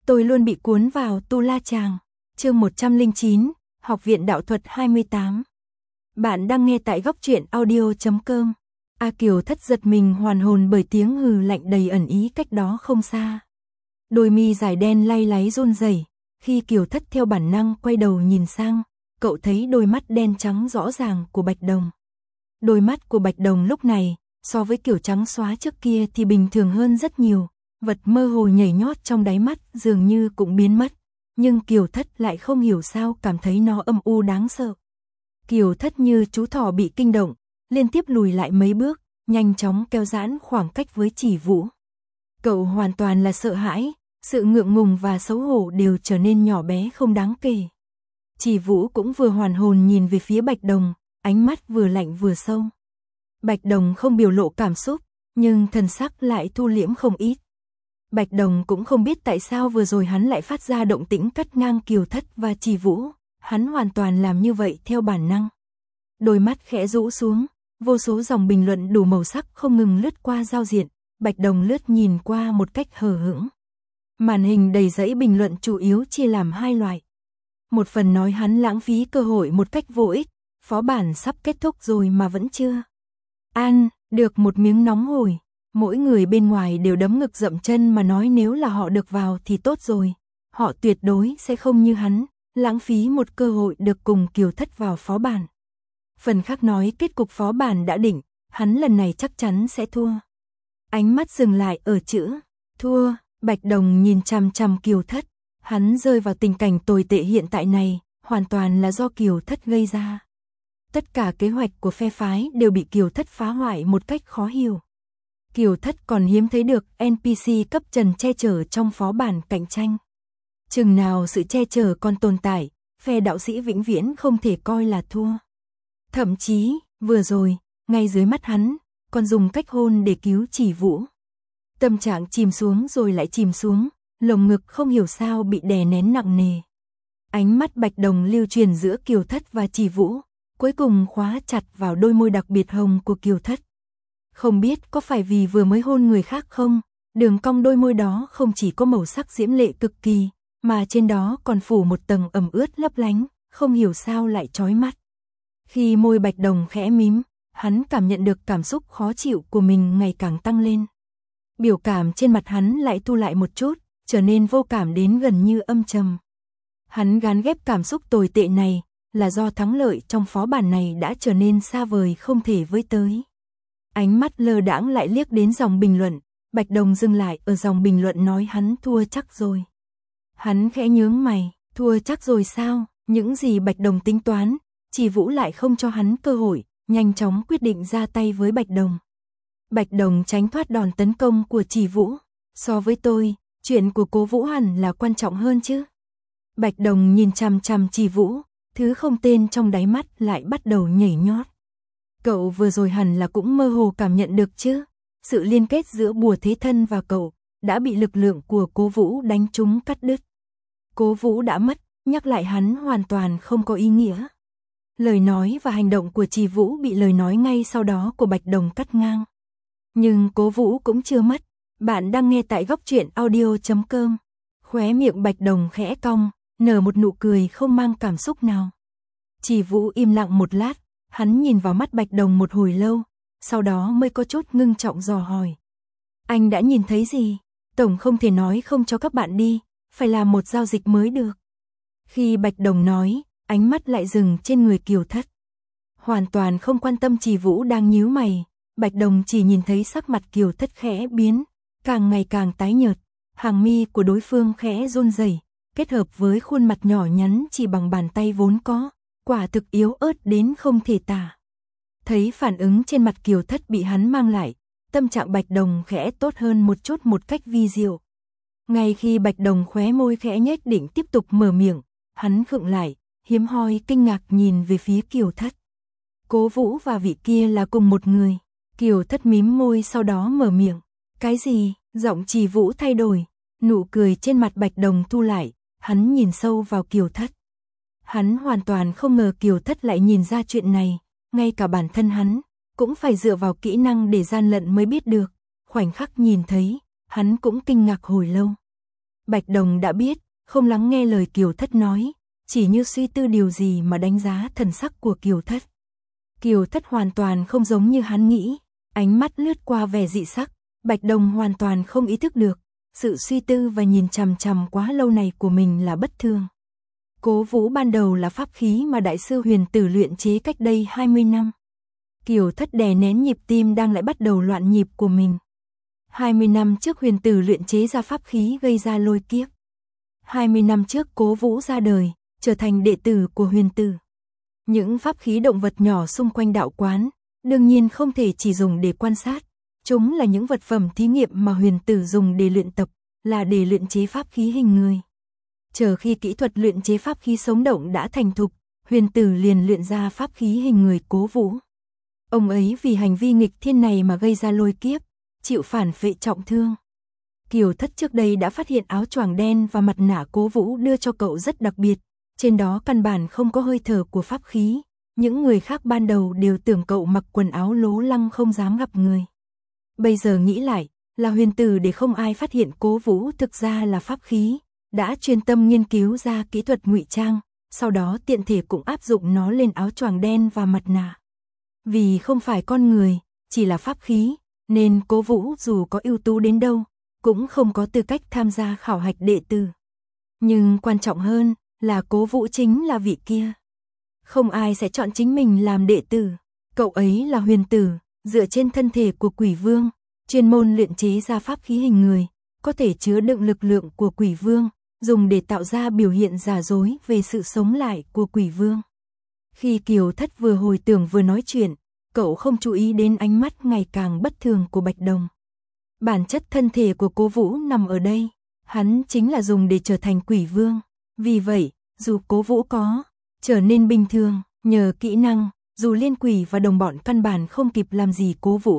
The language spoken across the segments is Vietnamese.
Tôi luôn bị cuốn vào Tu La Chàng. Chương 109, Học viện Đạo thuật 28. Bạn đang nghe tại góc truyện audio.com. A Kiều Thất giật mình hoàn hồn bởi tiếng hừ lạnh đầy ẩn ý cách đó không xa. Đôi mi dài đen lay láy run rẩy. Khi Kiều Thất theo bản năng quay đầu nhìn sang, cậu thấy đôi mắt đen trắng rõ ràng của Bạch Đồng. Đôi mắt của Bạch Đồng lúc này, so với kiểu trắng xóa trước kia thì bình thường hơn rất nhiều. Vật mơ hồ nhảy nhót trong đáy mắt dường như cũng biến mất, nhưng Kiều Thất lại không hiểu sao cảm thấy nó âm u đáng sợ. Kiều Thất như chú thỏ bị kinh động, liên tiếp lùi lại mấy bước, nhanh chóng kéo giãn khoảng cách với Chỉ Vũ. Cậu hoàn toàn là sợ hãi, sự ngượng ngùng và xấu hổ đều trở nên nhỏ bé không đáng kể. Chỉ Vũ cũng vừa hoàn hồn nhìn về phía Bạch Đồng, ánh mắt vừa lạnh vừa sâu. Bạch Đồng không biểu lộ cảm xúc, nhưng thần sắc lại thu liễm không ít. Bạch Đồng cũng không biết tại sao vừa rồi hắn lại phát ra động tĩnh cắt ngang Kiều Thất và Chỉ Vũ, hắn hoàn toàn làm như vậy theo bản năng. Đôi mắt khẽ rũ xuống, vô số dòng bình luận đủ màu sắc không ngừng lướt qua giao diện, Bạch Đồng lướt nhìn qua một cách hờ hững. Màn hình đầy dãy bình luận chủ yếu chia làm hai loại. Một phần nói hắn lãng phí cơ hội một cách vô ích, phó bản sắp kết thúc rồi mà vẫn chưa ăn được một miếng nóng hổi. Mỗi người bên ngoài đều đấm ngực dậm chân mà nói nếu là họ được vào thì tốt rồi. Họ tuyệt đối sẽ không như hắn, lãng phí một cơ hội được cùng Kiều Thất vào phó bản. Phần khác nói kết cục phó bản đã định, hắn lần này chắc chắn sẽ thua. Ánh mắt dừng lại ở chữ thua, Bạch Đồng nhìn chằm chằm Kiều Thất. Hắn rơi vào tình cảnh tồi tệ hiện tại này, hoàn toàn là do Kiều Thất gây ra. Tất cả kế hoạch của phe phái đều bị Kiều Thất phá hoại một cách khó hiểu. Kiều Thất còn hiếm thấy được NPC cấp trần che chở trong phó bản cạnh tranh. Chừng nào sự che chở còn tồn tại, phe đạo sĩ vĩnh viễn không thể coi là thua. Thậm chí, vừa rồi, ngay dưới mắt hắn, còn dùng cách hôn để cứu Chỉ Vũ. Tâm trạng chìm xuống rồi lại chìm xuống, lồng ngực không hiểu sao bị đè nén nặng nề. Ánh mắt Bạch Đồng lưu truyền giữa Kiều Thất và Chỉ Vũ, cuối cùng khóa chặt vào đôi môi đặc biệt hồng của Kiều Thất. Không biết có phải vì vừa mới hôn người khác không, đường cong đôi môi đó không chỉ có màu sắc diễm lệ cực kỳ, mà trên đó còn phủ một tầng ẩm ướt lấp lánh, không hiểu sao lại chói mắt. Khi môi Bạch Đồng khẽ mím, hắn cảm nhận được cảm xúc khó chịu của mình ngày càng tăng lên. Biểu cảm trên mặt hắn lại thu lại một chút, trở nên vô cảm đến gần như âm trầm. Hắn gán ghép cảm xúc tồi tệ này, là do thắng lợi trong phó bản này đã trở nên xa vời không thể với tới. Ánh mắt lơ đãng lại liếc đến dòng bình luận, Bạch Đồng dừng lại ở dòng bình luận nói hắn thua chắc rồi. Hắn khẽ nhướng mày, thua chắc rồi sao? Những gì Bạch Đồng tính toán, Chỉ Vũ lại không cho hắn cơ hội, nhanh chóng quyết định ra tay với Bạch Đồng. Bạch Đồng tránh thoát đòn tấn công của Chỉ Vũ. So với tôi, chuyện của Cố Vũ hẳn là quan trọng hơn chứ. Bạch Đồng nhìn chằm chằm Chỉ Vũ, thứ không tên trong đáy mắt lại bắt đầu nhảy nhót. Cậu vừa rồi hẳn là cũng mơ hồ cảm nhận được chứ. Sự liên kết giữa Bùa Thế Thân và cậu đã bị lực lượng của Cố Vũ đánh trúng cắt đứt. Cố Vũ đã mất, nhắc lại hắn hoàn toàn không có ý nghĩa. Lời nói và hành động của Chỉ Vũ bị lời nói ngay sau đó của Bạch Đồng cắt ngang. Nhưng Cố Vũ cũng chưa mất. Bạn đang nghe tại góc truyện audio.com. Khóe miệng Bạch Đồng khẽ cong, nở một nụ cười không mang cảm xúc nào. Chỉ Vũ im lặng một lát, hắn nhìn vào mắt Bạch Đồng một hồi lâu, sau đó mới có chút ngưng trọng dò hỏi. Anh đã nhìn thấy gì? Tổng không thể nói không cho các bạn đi, phải làm một giao dịch mới được. Khi Bạch Đồng nói, ánh mắt lại dừng trên người Kiều Thất. Hoàn toàn không quan tâm Chỉ Vũ đang nhíu mày, Bạch Đồng chỉ nhìn thấy sắc mặt Kiều Thất khẽ biến, càng ngày càng tái nhợt, hàng mi của đối phương khẽ run rẩy, kết hợp với khuôn mặt nhỏ nhắn chỉ bằng bàn tay vốn có, quả thực yếu ớt đến không thể tả. Thấy phản ứng trên mặt Kiều Thất bị hắn mang lại, tâm trạng Bạch Đồng khẽ tốt hơn một chút một cách vi diệu. Ngay khi Bạch Đồng khóe môi khẽ nhếch định tiếp tục mở miệng, hắn khựng lại, hiếm hoi kinh ngạc nhìn về phía Kiều Thất. Cố Vũ và vị kia là cùng một người. Kiều Thất mím môi sau đó mở miệng. Cái gì? Giọng Chỉ Vũ thay đổi, nụ cười trên mặt Bạch Đồng thu lại, hắn nhìn sâu vào Kiều Thất. Hắn hoàn toàn không ngờ Kiều Thất lại nhìn ra chuyện này, ngay cả bản thân hắn cũng phải dựa vào kỹ năng để gian lận mới biết được. Khoảnh khắc nhìn thấy, hắn cũng kinh ngạc hồi lâu. Bạch Đồng đã biết, không lắng nghe lời Kiều Thất nói, chỉ như suy tư điều gì mà đánh giá thần sắc của Kiều Thất. Kiều Thất hoàn toàn không giống như hắn nghĩ, ánh mắt lướt qua vẻ dị sắc, Bạch Đồng hoàn toàn không ý thức được, sự suy tư và nhìn chằm chằm quá lâu này của mình là bất thường. Cố Vũ ban đầu là pháp khí mà Đại sư Huyền Tử luyện chế cách đây 20 năm. Kiều Thất đè nén nhịp tim đang lại bắt đầu loạn nhịp của mình. 20 năm trước Huyền Tử luyện chế ra pháp khí gây ra lôi kiếp. 20 năm trước Cố Vũ ra đời, trở thành đệ tử của Huyền Tử. Những pháp khí động vật nhỏ xung quanh đạo quán, đương nhiên không thể chỉ dùng để quan sát. Chúng là những vật phẩm thí nghiệm mà Huyền Tử dùng để luyện tập, là để luyện chế pháp khí hình người. Chờ khi kỹ thuật luyện chế pháp khí sống động đã thành thục, Huyền Tử liền luyện ra pháp khí hình người Cố Vũ. Ông ấy vì hành vi nghịch thiên này mà gây ra lôi kiếp, chịu phản phệ trọng thương. Kiều Thất trước đây đã phát hiện áo choàng đen và mặt nạ Cố Vũ đưa cho cậu rất đặc biệt, trên đó căn bản không có hơi thở của pháp khí. Những người khác ban đầu đều tưởng cậu mặc quần áo lố lăng không dám gặp người. Bây giờ nghĩ lại, là Huyền Tử để không ai phát hiện Cố Vũ thực ra là pháp khí, đã chuyên tâm nghiên cứu ra kỹ thuật ngụy trang, sau đó tiện thể cũng áp dụng nó lên áo choàng đen và mặt nạ. Vì không phải con người, chỉ là pháp khí, nên Cố Vũ dù có ưu tú đến đâu, cũng không có tư cách tham gia khảo hạch đệ tử. Nhưng quan trọng hơn là Cố Vũ chính là vị kia. Không ai sẽ chọn chính mình làm đệ tử. Cậu ấy là Huyền Tử, dựa trên thân thể của Quỷ Vương, chuyên môn luyện chế ra pháp khí hình người, có thể chứa đựng lực lượng của Quỷ Vương, dùng để tạo ra biểu hiện giả dối về sự sống lại của Quỷ Vương. Khi Kiều Thất vừa hồi tưởng vừa nói chuyện, cậu không chú ý đến ánh mắt ngày càng bất thường của Bạch Đồng. Bản chất thân thể của Cố Vũ nằm ở đây, hắn chính là dùng để trở thành Quỷ Vương. Vì vậy, dù Cố Vũ có trở nên bình thường, nhờ kỹ năng, dù Liên Quỷ và đồng bọn căn bản không kịp làm gì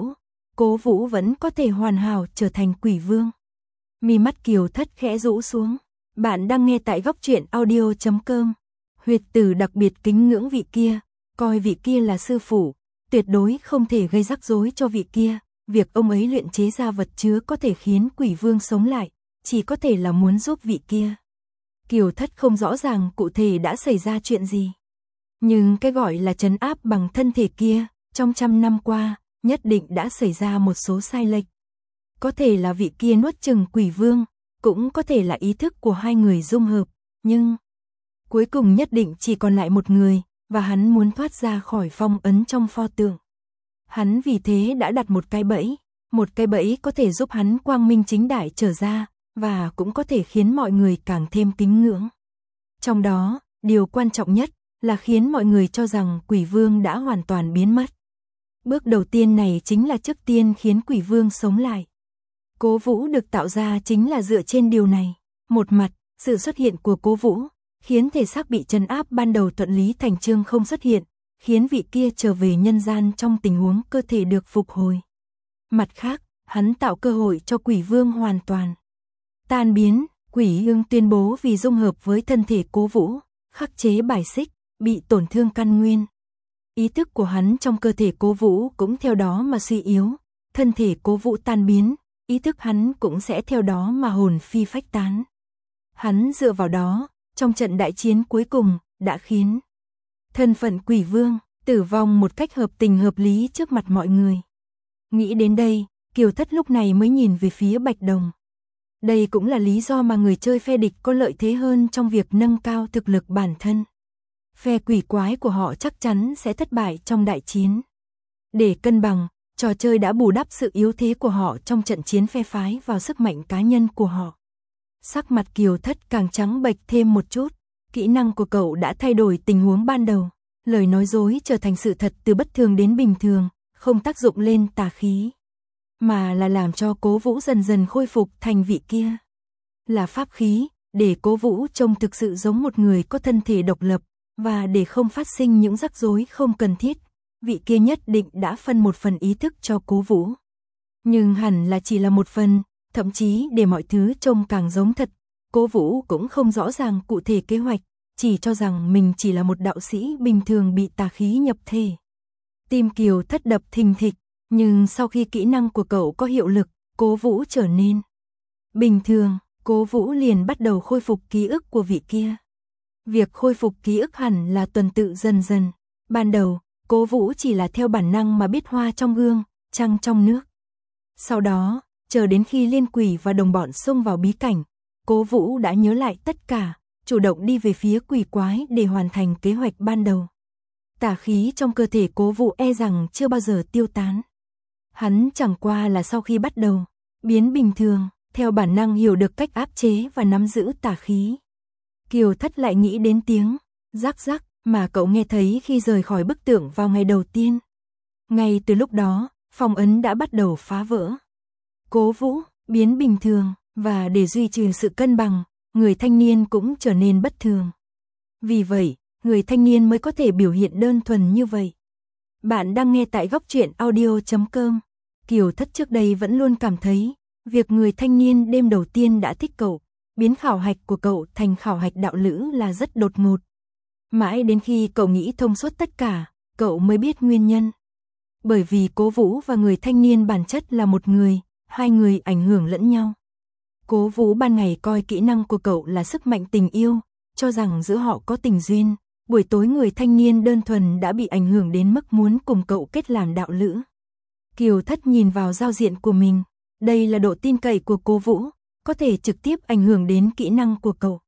Cố Vũ vẫn có thể hoàn hảo trở thành Quỷ Vương. Mi mắt Kiều Thất khẽ rũ xuống. Bạn đang nghe tại góc truyện audio.com. Huyệt Tử đặc biệt kính ngưỡng vị kia, coi vị kia là sư phụ, tuyệt đối không thể gây rắc rối cho vị kia. Việc ông ấy luyện chế ra vật chứa có thể khiến Quỷ Vương sống lại, chỉ có thể là muốn giúp vị kia. Kiều Thất không rõ ràng cụ thể đã xảy ra chuyện gì. Nhưng cái gọi là trấn áp bằng thân thể kia, trong 100 năm qua, nhất định đã xảy ra một số sai lệch. Có thể là vị kia nuốt chửng Quỷ Vương, cũng có thể là ý thức của hai người dung hợp, nhưng cuối cùng nhất định chỉ còn lại một người, và hắn muốn thoát ra khỏi phong ấn trong pho tượng. Hắn vì thế đã đặt một cái bẫy có thể giúp hắn quang minh chính đại trở ra, và cũng có thể khiến mọi người càng thêm kính ngưỡng. Trong đó, điều quan trọng nhất là khiến mọi người cho rằng Quỷ Vương đã hoàn toàn biến mất. Bước đầu tiên này chính là trước tiên khiến Quỷ Vương sống lại. Cố Vũ được tạo ra chính là dựa trên điều này. Một mặt, sự xuất hiện của Cố Vũ khiến thể xác bị trấn áp ban đầu thuận lý thành chương không xuất hiện, khiến vị kia trở về nhân gian trong tình huống cơ thể được phục hồi. Mặt khác, hắn tạo cơ hội cho Quỷ Vương hoàn toàn tan biến. Quỷ Ưng tuyên bố vì dung hợp với thân thể Cố Vũ, khắc chế bài xích, bị tổn thương căn nguyên. Ý thức của hắn trong cơ thể Cố Vũ cũng theo đó mà suy yếu, thân thể Cố Vũ tan biến, ý thức hắn cũng sẽ theo đó mà hồn phi phách tán. Hắn dựa vào đó, trong trận đại chiến cuối cùng, đã khiến thân phận Quỷ Vương tử vong một cách hợp tình hợp lý trước mặt mọi người. Nghĩ đến đây, Kiều Thất lúc này mới nhìn về phía Bạch Đồng. Đây cũng là lý do mà người chơi phe địch có lợi thế hơn trong việc nâng cao thực lực bản thân. Phe quỷ quái của họ chắc chắn sẽ thất bại trong đại chiến. Để cân bằng, trò chơi đã bù đắp sự yếu thế của họ trong trận chiến phe phái vào sức mạnh cá nhân của họ. Sắc mặt Kiều Thất càng trắng bệch thêm một chút, kỹ năng của cậu đã thay đổi tình huống ban đầu. Lời nói dối trở thành sự thật từ bất thường đến bình thường, không tác dụng lên tà khí, mà là làm cho Cố Vũ dần dần khôi phục thành vị kia. Là pháp khí, để Cố Vũ trông thực sự giống một người có thân thể độc lập, và để không phát sinh những rắc rối không cần thiết, vị kia nhất định đã phân một phần ý thức cho Cố Vũ. Nhưng hẳn là chỉ là một phần, thậm chí để mọi thứ trông càng giống thật, Cố Vũ cũng không rõ ràng cụ thể kế hoạch, chỉ cho rằng mình chỉ là một đạo sĩ bình thường bị tà khí nhập thể. Tim Kiều Thất đập thình thịch, nhưng sau khi kỹ năng của cậu có hiệu lực, Cố Vũ trở nên bình thường. Cố Vũ liền bắt đầu khôi phục ký ức của vị kia. Việc khôi phục ký ức hẳn là tuần tự dần dần. Ban đầu, Cố Vũ chỉ là theo bản năng mà biết hoa trong gương, trăng trong nước. Sau đó, chờ đến khi Liên Quỷ và đồng bọn xông vào bí cảnh, Cố Vũ đã nhớ lại tất cả, chủ động đi về phía quỷ quái để hoàn thành kế hoạch ban đầu. Tà khí trong cơ thể Cố Vũ e rằng chưa bao giờ tiêu tán. Hắn chẳng qua là sau khi bắt đầu biến bình thường, theo bản năng hiểu được cách áp chế và nắm giữ tà khí. Kiều Thất lại nghĩ đến tiếng rắc rắc mà cậu nghe thấy khi rời khỏi bức tượng vào ngày đầu tiên. Ngay từ lúc đó, phong ấn đã bắt đầu phá vỡ. Cố Vũ biến bình thường, và để duy trì sự cân bằng, người thanh niên cũng trở nên bất thường. Vì vậy, người thanh niên mới có thể biểu hiện đơn thuần như vậy. Bạn đang nghe tại góc truyện audio.com. Kiều Thất trước đây vẫn luôn cảm thấy, việc người thanh niên đêm đầu tiên đã thích cậu, biến khảo hạch của cậu thành khảo hạch đạo lữ là rất đột ngột. Mãi đến khi cậu nghĩ thông suốt tất cả, cậu mới biết nguyên nhân. Bởi vì Cố Vũ và người thanh niên bản chất là một người, hai người ảnh hưởng lẫn nhau. Cố Vũ ban ngày coi kỹ năng của cậu là sức mạnh tình yêu, cho rằng giữa họ có tình duyên. Buổi tối người thanh niên đơn thuần đã bị ảnh hưởng đến mức muốn cùng cậu kết làm đạo lữ. Kiều Thất nhìn vào giao diện của mình, đây là độ tin cậy của Cố Vũ, có thể trực tiếp ảnh hưởng đến kỹ năng của cậu.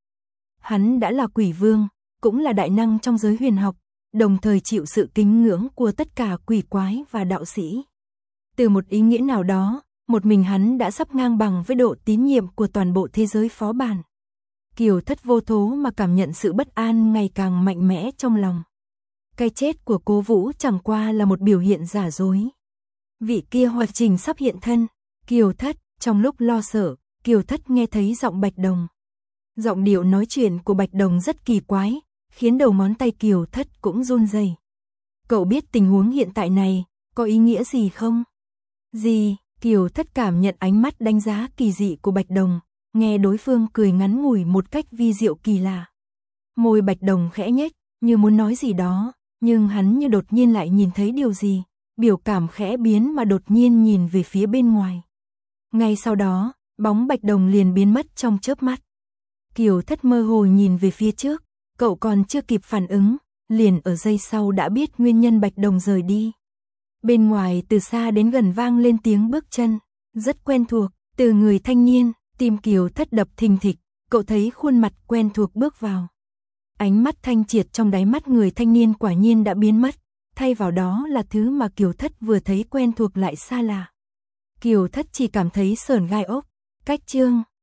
Hắn đã là quỷ vương, cũng là đại năng trong giới huyền học, đồng thời chịu sự kính ngưỡng của tất cả quỷ quái và đạo sĩ. Từ một ý nghĩa nào đó, một mình hắn đã sắp ngang bằng với độ tín nhiệm của toàn bộ thế giới phó bản. Kiều Thất vô thố mà cảm nhận sự bất an ngày càng mạnh mẽ trong lòng. Cái chết của Cố Vũ chẳng qua là một biểu hiện giả dối. Vị kia Hoạt Trình sắp hiện thân. Kiều Thất, trong lúc lo sợ, Kiều Thất nghe thấy giọng Bạch Đồng. Giọng điệu nói chuyện của Bạch Đồng rất kỳ quái, khiến đầu ngón tay Kiều Thất cũng run rẩy. Cậu biết tình huống hiện tại này có ý nghĩa gì không? Gì? Kiều Thất cảm nhận ánh mắt đánh giá kỳ dị của Bạch Đồng, nghe đối phương cười ngắn ngủi một cách vi diệu kỳ lạ. Môi Bạch Đồng khẽ nhếch, như muốn nói gì đó, nhưng hắn như đột nhiên lại nhìn thấy điều gì, biểu cảm khẽ biến mà đột nhiên nhìn về phía bên ngoài. Ngay sau đó, bóng Bạch Đồng liền biến mất trong chớp mắt. Kiều Thất mơ hồ nhìn về phía trước, cậu còn chưa kịp phản ứng, liền ở giây sau đã biết nguyên nhân Bạch Đồng rời đi. Bên ngoài từ xa đến gần vang lên tiếng bước chân, rất quen thuộc, từ người thanh niên, tim Kiều Thất đập thình thịch, cậu thấy khuôn mặt quen thuộc bước vào. Ánh mắt thanh triệt trong đáy mắt người thanh niên quả nhiên đã biến mất, thay vào đó là thứ mà Kiều Thất vừa thấy quen thuộc lại xa lạ. Kiều Thất chỉ cảm thấy sởn gai ốc. Cách chương